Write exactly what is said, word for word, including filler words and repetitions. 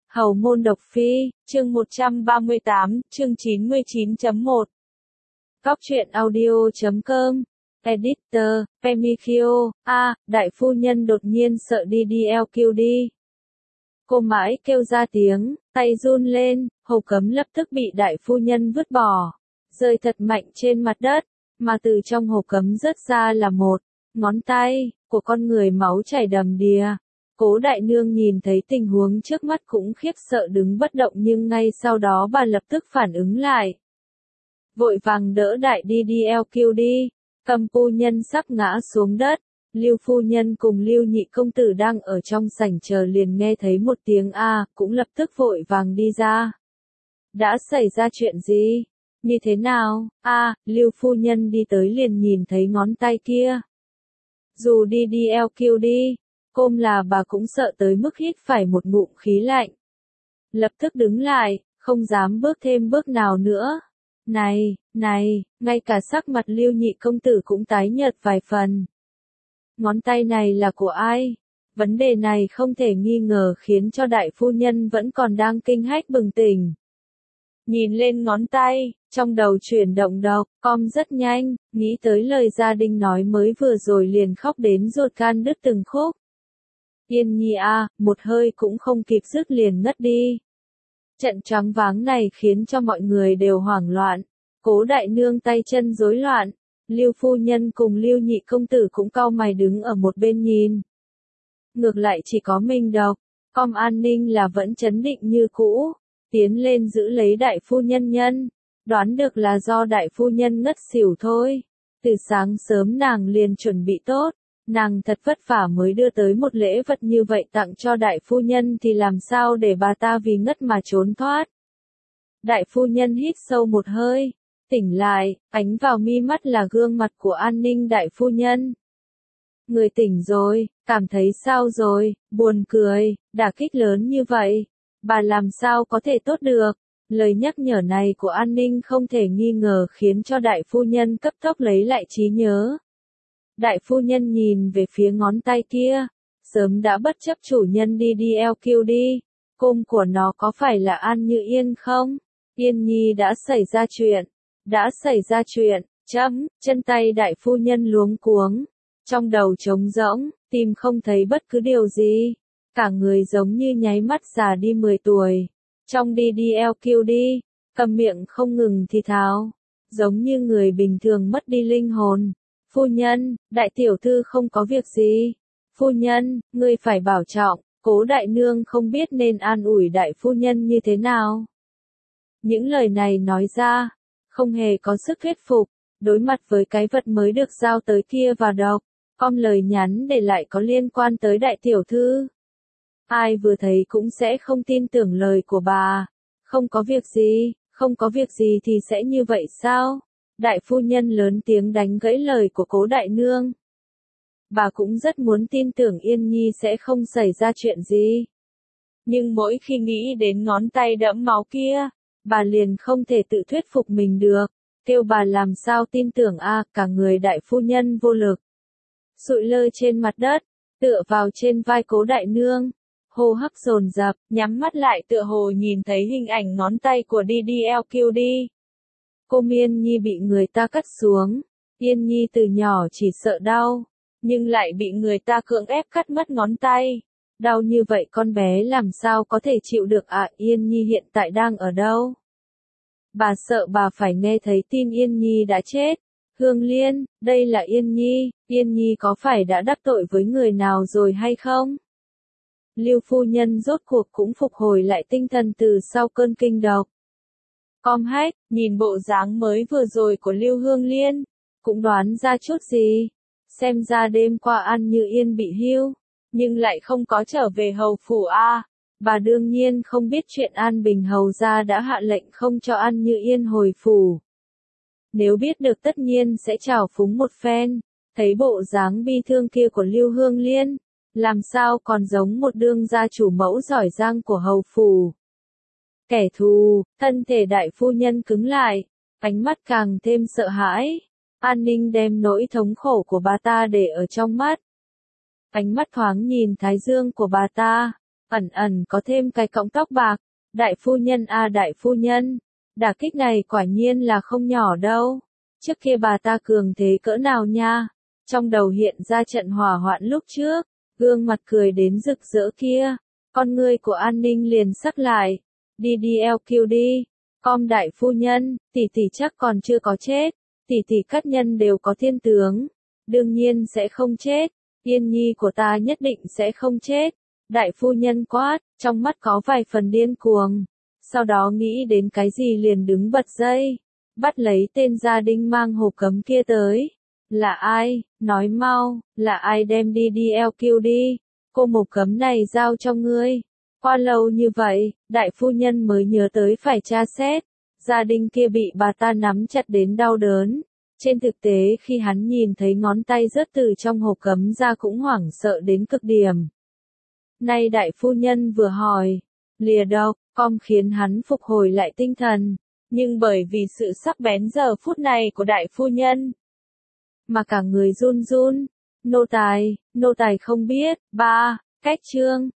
Hầu môn độc phi, chương một trăm ba mươi tám, chương chín mươi chín chấm một. Cóc truyện audio chấm com, Editor, Pemikio, a, đại phu nhân đột nhiên sợ đi đi eo kiu đi. Cô mãi kêu ra tiếng, tay run lên, hầu cấm lập tức bị đại phu nhân vứt bỏ, rơi thật mạnh trên mặt đất, mà từ trong hầu cấm rớt ra là một ngón tay của con người, máu chảy đầm đìa. Cố đại nương nhìn thấy tình huống trước mắt cũng khiếp sợ đứng bất động, nhưng ngay sau đó bà lập tức phản ứng lại. Vội vàng đỡ đại đi đi eo kiu đi, cầm phu nhân sắp ngã xuống đất. Lưu phu nhân cùng Lưu nhị công tử đang ở trong sảnh chờ liền nghe thấy một tiếng a, cũng lập tức vội vàng đi ra. Đã xảy ra chuyện gì? Như thế nào? A, Lưu phu nhân đi tới liền nhìn thấy ngón tay kia. Dù đi đi eo kiu đi, côm là bà cũng sợ tới mức hít phải một ngụm khí lạnh. Lập tức đứng lại, không dám bước thêm bước nào nữa. Này, này, ngay cả sắc mặt Lưu nhị công tử cũng tái nhợt vài phần. Ngón tay này là của ai? Vấn đề này không thể nghi ngờ khiến cho đại phu nhân vẫn còn đang kinh hách bừng tỉnh. Nhìn lên ngón tay, trong đầu chuyển động độc, com rất nhanh, nghĩ tới lời gia đình nói mới vừa rồi liền khóc đến ruột gan đứt từng khúc. Yên nhi a, một hơi cũng không kịp dứt liền ngất đi. Trận choáng váng này khiến cho mọi người đều hoảng loạn. Cố đại nương tay chân rối loạn. Lưu phu nhân cùng Lưu nhị công tử cũng cau mày đứng ở một bên nhìn. Ngược lại chỉ có Minh Độc, com an ninh là vẫn chấn định như cũ, tiến lên giữ lấy đại phu nhân nhân, đoán được là do đại phu nhân ngất xỉu thôi. Từ sáng sớm nàng liền chuẩn bị tốt, nàng thật vất vả mới đưa tới một lễ vật như vậy tặng cho đại phu nhân thì làm sao để bà ta vì ngất mà trốn thoát. Đại phu nhân hít sâu một hơi, tỉnh lại, ánh vào mi mắt là gương mặt của an ninh đại phu nhân. Người tỉnh rồi, cảm thấy sao rồi? Buồn cười, đả kích lớn như vậy, bà làm sao có thể tốt được? Lời nhắc nhở này của an ninh không thể nghi ngờ khiến cho đại phu nhân cấp tốc lấy lại trí nhớ. Đại phu nhân nhìn về phía ngón tay kia, sớm đã bất chấp chủ nhân đi đi eo kiu đi, côm của nó có phải là An Như Yên không? Yên nhi đã xảy ra chuyện, đã xảy ra chuyện, chấm, chân tay đại phu nhân luống cuống, trong đầu trống rỗng, tìm không thấy bất cứ điều gì, cả người giống như nháy mắt già đi mười tuổi, trong đi đi eo kiu đi, cầm miệng không ngừng thì thào, giống như người bình thường mất đi linh hồn. Phu nhân, đại tiểu thư không có việc gì. Phu nhân, ngươi phải bảo trọng. Cố đại nương không biết nên an ủi đại phu nhân như thế nào. Những lời này nói ra, không hề có sức thuyết phục. Đối mặt với cái vật mới được giao tới kia và đọc, com lời nhắn để lại có liên quan tới đại tiểu thư. Ai vừa thấy cũng sẽ không tin tưởng lời của bà. Không có việc gì, không có việc gì thì sẽ như vậy sao? Đại phu nhân lớn tiếng đánh gãy lời của cố đại nương. Bà cũng rất muốn tin tưởng Yên Nhi sẽ không xảy ra chuyện gì. Nhưng mỗi khi nghĩ đến ngón tay đẫm máu kia, bà liền không thể tự thuyết phục mình được. Kêu bà làm sao tin tưởng a, cả người đại phu nhân vô lực. Sụi lơ trên mặt đất, tựa vào trên vai cố đại nương. Hô hấp dồn dập, nhắm mắt lại tựa hồ nhìn thấy hình ảnh ngón tay của đi đi eo kiu đi. Cô Miên Nhi bị người ta cắt xuống, Yên Nhi từ nhỏ chỉ sợ đau, nhưng lại bị người ta cưỡng ép cắt mất ngón tay. Đau như vậy con bé làm sao có thể chịu được à? Yên Nhi hiện tại đang ở đâu? Bà sợ bà phải nghe thấy tin Yên Nhi đã chết. Hương Liên, đây là Yên Nhi, Yên Nhi có phải đã đắc tội với người nào rồi hay không? Lưu phu nhân rốt cuộc cũng phục hồi lại tinh thần từ sau cơn kinh độc. Com hách, nhìn bộ dáng mới vừa rồi của Lưu Hương Liên, cũng đoán ra chút gì. Xem ra đêm qua An Như Yên bị hưu, nhưng lại không có trở về hầu phủ a. Bà đương nhiên không biết chuyện An Bình hầu gia đã hạ lệnh không cho An Như Yên hồi phủ. Nếu biết được tất nhiên sẽ trào phúng một phen, thấy bộ dáng bi thương kia của Lưu Hương Liên, làm sao còn giống một đương gia chủ mẫu giỏi giang của hầu phủ. Kẻ thù, thân thể đại phu nhân cứng lại, ánh mắt càng thêm sợ hãi. An ninh đem nỗi thống khổ của bà ta để ở trong mắt. Ánh mắt thoáng nhìn thái dương của bà ta, ẩn ẩn có thêm cái cọng tóc bạc. Đại phu nhân a đại phu nhân, đả kích này quả nhiên là không nhỏ đâu. Trước kia bà ta cường thế cỡ nào nha. Trong đầu hiện ra trận hỏa hoạn lúc trước, gương mặt cười đến rực rỡ kia. Con ngươi của An Ninh liền sắc lại. Đi đi eo kiu đi. Com đại phu nhân, tỷ tỷ chắc còn chưa có chết. Tỷ tỷ các nhân đều có thiên tướng. Đương nhiên sẽ không chết. Yên nhi của ta nhất định sẽ không chết. Đại phu nhân quát, trong mắt có vài phần điên cuồng. Sau đó nghĩ đến cái gì liền đứng bật dậy. Bắt lấy tên gia đình mang hộp cấm kia tới. Là ai? Nói mau, là ai đem đi đi eo kiu đi. Cô hộp cấm này giao cho ngươi. Qua lâu như vậy, đại phu nhân mới nhớ tới phải tra xét. Gia đình kia bị bà ta nắm chặt đến đau đớn. Trên thực tế khi hắn nhìn thấy ngón tay rớt từ trong hộp cấm ra cũng hoảng sợ đến cực điểm. Nay đại phu nhân vừa hỏi, lìa độc, com khiến hắn phục hồi lại tinh thần. Nhưng bởi vì sự sắc bén giờ phút này của đại phu nhân, mà cả người run run. Nô tài, nô tài không biết. Ba, cách chương.